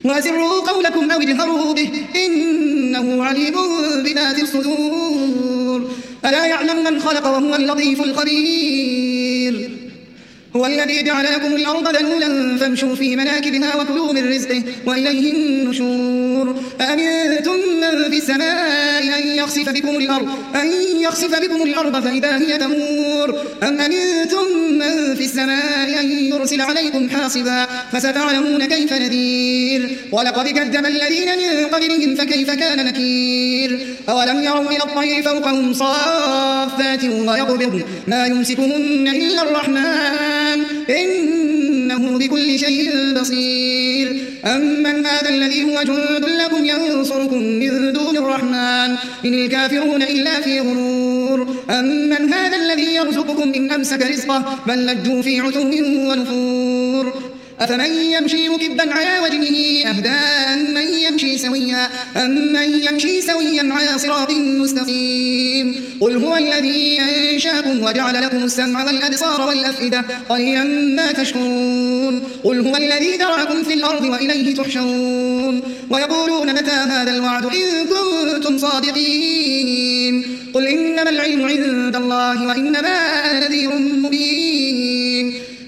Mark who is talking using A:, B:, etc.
A: وأسروا قولكم أو اجهروا به إنه عليم بذات الصدور ألا يعلم من خلق وهو اللطيف الخبير هو الذي جعل لكم الأرض ذلولا فامشوا في مناكبها وكلوا من رزقه وإليه النشور أأمنتم من في السماء أن يخسف بكم الأرض فإذا هي تمور أم أمنتم من في السماء أن يرسل عليكم حاصبا فستعلمون كيف نذير ولقد كذب الذين من قبلهم فكيف كان نكير أولم يروا إلى الطير فوقهم صافات ويقبضن ما يمسكهن إلا الرحمن إنه بكل شيء بصير أمن هذا الذي هو جند لكم ينصركم من دون الرحمن إن الكافرون إلا في غرور أمن هذا الذي يرزقكم إن أمسك رزقه بل لجوا في عتو ونفور أفمن يمشي مكبا على وجهه أهدى أمن يمشي سويا على صراط مستقيم قل هو الذي أنشأكم وجعل لكم السمع والأبصار والأفئدة قليلا ما تشكرون قل هو الذي ذرأكم في الأرض وإليه تحشرون ويقولون متى هذا الوعد إن كنتم صادقين قل إنما العلم عند الله وإنما أنا نذير مبين